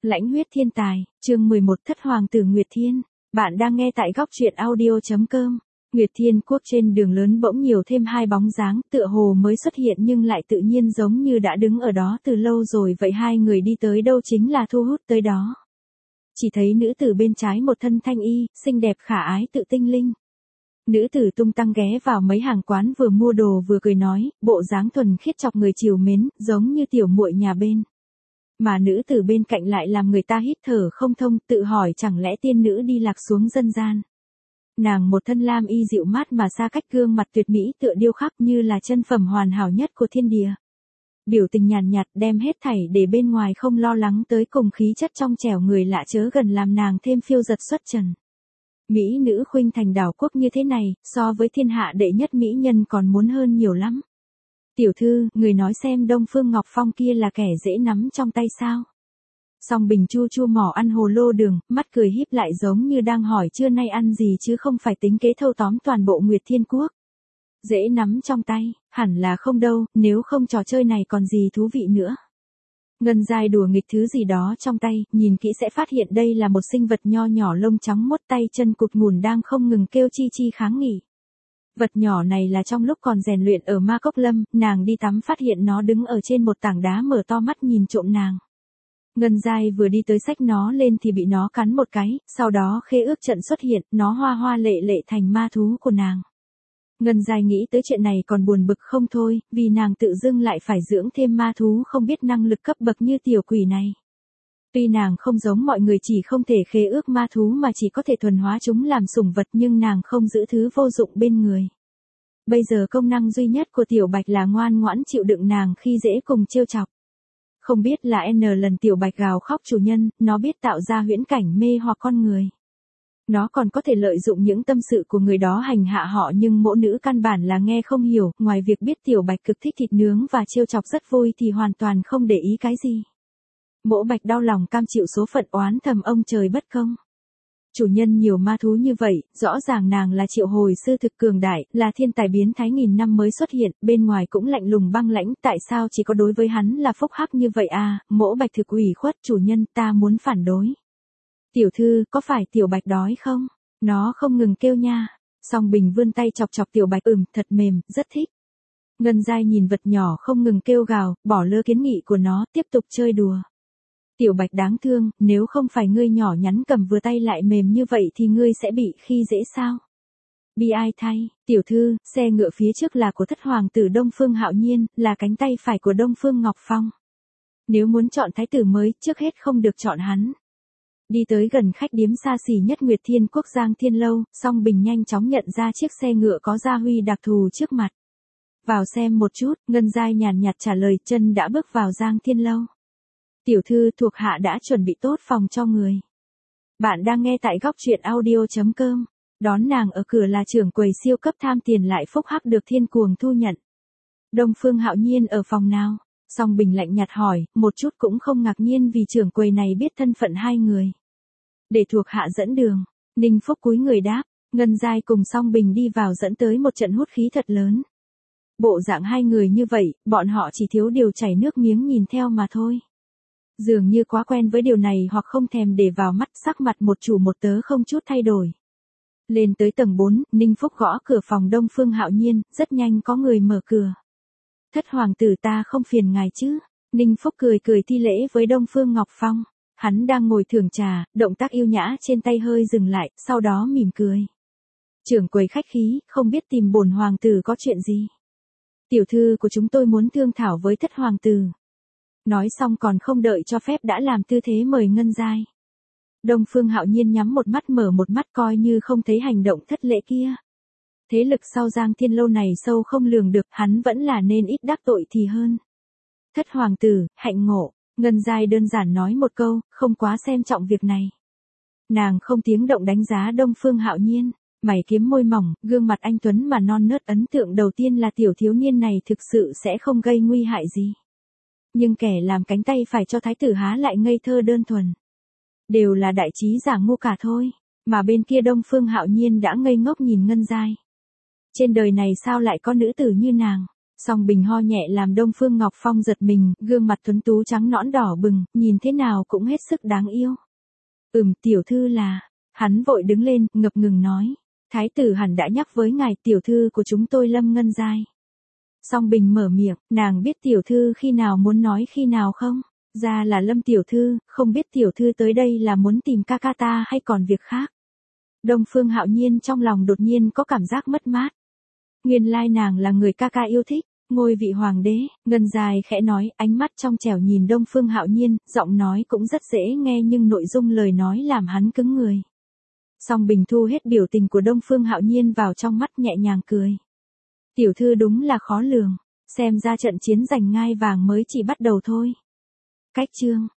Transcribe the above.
Lãnh huyết thiên tài, chương 11 Thất hoàng tử Nguyệt Thiên. Bạn đang nghe tại góc truyện audio.com. Nguyệt Thiên quốc trên đường lớn bỗng nhiều thêm hai bóng dáng, tựa hồ mới xuất hiện nhưng lại tự nhiên giống như đã đứng ở đó từ lâu rồi vậy. Hai người đi tới đâu chính là thu hút tới đó. Chỉ thấy nữ tử bên trái một thân thanh y, xinh đẹp khả ái tự tinh linh. Nữ tử tung tăng ghé vào mấy hàng quán vừa mua đồ vừa cười nói, bộ dáng thuần khiết chọc người trìu mến, giống như tiểu muội nhà bên. Mà nữ tử bên cạnh lại làm người ta hít thở không thông, tự hỏi chẳng lẽ tiên nữ đi lạc xuống dân gian. Nàng một thân lam y dịu mát mà xa cách, gương mặt tuyệt mỹ tựa điêu khắc như là chân phẩm hoàn hảo nhất của thiên địa. Biểu tình nhàn nhạt đem hết thảy để bên ngoài, không lo lắng tới cùng khí chất trong trẻo người lạ chớ gần làm nàng thêm phiêu giật xuất trần. Mỹ nữ khuynh thành đảo quốc như thế này, so với thiên hạ đệ nhất mỹ nhân còn muốn hơn nhiều lắm. Tiểu thư, người nói xem Đông Phương Ngọc Phong kia là kẻ dễ nắm trong tay sao? Song Bình chu chu mỏ ăn hồ lô đường, mắt cười híp lại giống như đang hỏi trưa nay ăn gì chứ không phải tính kế thâu tóm toàn bộ Nguyệt Thiên Quốc. Dễ nắm trong tay, hẳn là không đâu, nếu không trò chơi này còn gì thú vị nữa. Ngân Giai đùa nghịch thứ gì đó trong tay, nhìn kỹ sẽ phát hiện đây là một sinh vật nho nhỏ lông trắng mốt, tay chân cụt ngùn đang không ngừng kêu chi chi kháng nghị. Vật nhỏ này là trong lúc còn rèn luyện ở Ma Cốc Lâm, nàng đi tắm phát hiện nó đứng ở trên một tảng đá mở to mắt nhìn trộm nàng. Ngân Giai vừa đi tới xách nó lên thì bị nó cắn một cái, sau đó khế ước trận xuất hiện, nó hoa hoa lệ lệ thành ma thú của nàng. Ngân Giai nghĩ tới chuyện này còn buồn bực không thôi, vì nàng tự dưng lại phải dưỡng thêm ma thú không biết năng lực cấp bậc như tiểu quỷ này. Tuy nàng không giống mọi người chỉ không thể khế ước ma thú mà chỉ có thể thuần hóa chúng làm sủng vật, nhưng nàng không giữ thứ vô dụng bên người. Bây giờ công năng duy nhất của tiểu bạch là ngoan ngoãn chịu đựng nàng khi dễ cùng trêu chọc. Không biết là N lần tiểu bạch gào khóc chủ nhân, nó biết tạo ra huyễn cảnh mê hoặc con người. Nó còn có thể lợi dụng những tâm sự của người đó hành hạ họ, nhưng mỗ nữ căn bản là nghe không hiểu, ngoài việc biết tiểu bạch cực thích thịt nướng và trêu chọc rất vui thì hoàn toàn không để ý cái gì. Mỗ bạch đau lòng cam chịu số phận, oán thầm ông trời bất công. Chủ nhân nhiều ma thú như vậy, rõ ràng nàng là triệu hồi sư thực cường đại, là thiên tài biến thái nghìn năm mới xuất hiện, bên ngoài cũng lạnh lùng băng lãnh, tại sao chỉ có đối với hắn là phúc hắc như vậy à? Mỗ bạch thực ủy khuất, chủ nhân, ta muốn phản đối. Tiểu thư, có phải tiểu bạch đói không? Nó không ngừng kêu nha. Song Bình vươn tay chọc chọc tiểu bạch, thật mềm, rất thích. Ngân Giai nhìn vật nhỏ không ngừng kêu gào, bỏ lơ kiến nghị của nó, tiếp tục chơi đùa. Tiểu bạch đáng thương, nếu không phải ngươi nhỏ nhắn cầm vừa tay lại mềm như vậy thì ngươi sẽ bị khi dễ sao? Bi ai thay, tiểu thư, xe ngựa phía trước là của thất hoàng tử Đông Phương Hạo Nhiên, là cánh tay phải của Đông Phương Ngọc Phong. Nếu muốn chọn thái tử mới, trước hết không được chọn hắn. Đi tới gần khách điếm xa xỉ nhất Nguyệt Thiên Quốc Giang Thiên Lâu, Song Bình nhanh chóng nhận ra chiếc xe ngựa có gia huy đặc thù trước mặt. Vào xem một chút, Ngân Giai nhàn nhạt trả lời, chân đã bước vào Giang Thiên Lâu. Tiểu thư, thuộc hạ đã chuẩn bị tốt phòng cho người. Bạn đang nghe tại góc truyện audio.com. Đón nàng ở cửa là trưởng quầy siêu cấp tham tiền lại phúc hắc được thiên cuồng thu nhận. Đông Phương Hạo Nhiên ở phòng nào? Song Bình lạnh nhạt hỏi, một chút cũng không ngạc nhiên vì trưởng quầy này biết thân phận hai người. Để thuộc hạ dẫn đường. Ninh Phúc cúi người đáp. Ngân Giai cùng Song Bình đi vào dẫn tới một trận hút khí thật lớn. Bộ dạng hai người như vậy, bọn họ chỉ thiếu điều chảy nước miếng nhìn theo mà thôi. Dường như quá quen với điều này hoặc không thèm để vào mắt, sắc mặt một chủ một tớ không chút thay đổi. Lên tới tầng 4, Ninh Phúc gõ cửa phòng Đông Phương Hạo Nhiên, rất nhanh có người mở cửa. Thất hoàng tử, ta không phiền ngài chứ? Ninh Phúc cười cười thi lễ với Đông Phương Ngọc Phong. Hắn đang ngồi thưởng trà, động tác yêu nhã trên tay hơi dừng lại, sau đó mỉm cười. Trưởng quầy khách khí, không biết tìm bổn hoàng tử có chuyện gì? Tiểu thư của chúng tôi muốn thương thảo với thất hoàng tử. Nói xong còn không đợi cho phép đã làm tư thế mời Ngân Giai. Đông Phương Hạo Nhiên nhắm một mắt mở một mắt coi như không thấy hành động thất lễ kia. Thế lực sau Giang Thiên Lâu này sâu không lường được, hắn vẫn là nên ít đắc tội thì hơn. Thất hoàng tử, hạnh ngộ. Ngân Giai đơn giản nói một câu, không quá xem trọng việc này. Nàng không tiếng động đánh giá Đông Phương Hạo Nhiên, mày kiếm môi mỏng, gương mặt anh tuấn mà non nớt, ấn tượng đầu tiên là tiểu thiếu niên này thực sự sẽ không gây nguy hại gì. Nhưng kẻ làm cánh tay phải cho thái tử há lại ngây thơ đơn thuần. Đều là đại trí giả ngu cả thôi, mà bên kia Đông Phương Hạo Nhiên đã ngây ngốc nhìn Ngân Giai. Trên đời này sao lại có nữ tử như nàng? Song Bình ho nhẹ làm Đông Phương Ngọc Phong giật mình, gương mặt tuấn tú trắng nõn đỏ bừng, nhìn thế nào cũng hết sức đáng yêu. Tiểu thư là, hắn vội đứng lên, ngập ngừng nói. Thái tử hẳn đã nhắc với ngài, tiểu thư của chúng tôi Lâm Ngân Giai. Song Bình mở miệng, nàng biết tiểu thư khi nào muốn nói khi nào không? Ra là Lâm tiểu thư, không biết tiểu thư tới đây là muốn tìm ca ca ta hay còn việc khác. Đông Phương Hạo Nhiên trong lòng đột nhiên có cảm giác mất mát. Nguyên lai nàng là người ca ca yêu thích, ngôi vị hoàng đế. Ngân Giai khẽ nói, ánh mắt trong trẻo nhìn Đông Phương Hạo Nhiên, giọng nói cũng rất dễ nghe nhưng nội dung lời nói làm hắn cứng người. Song Bình thu hết biểu tình của Đông Phương Hạo Nhiên vào trong mắt, nhẹ nhàng cười. Tiểu thư đúng là khó lường, xem ra trận chiến giành ngai vàng mới chỉ bắt đầu thôi. Cách chương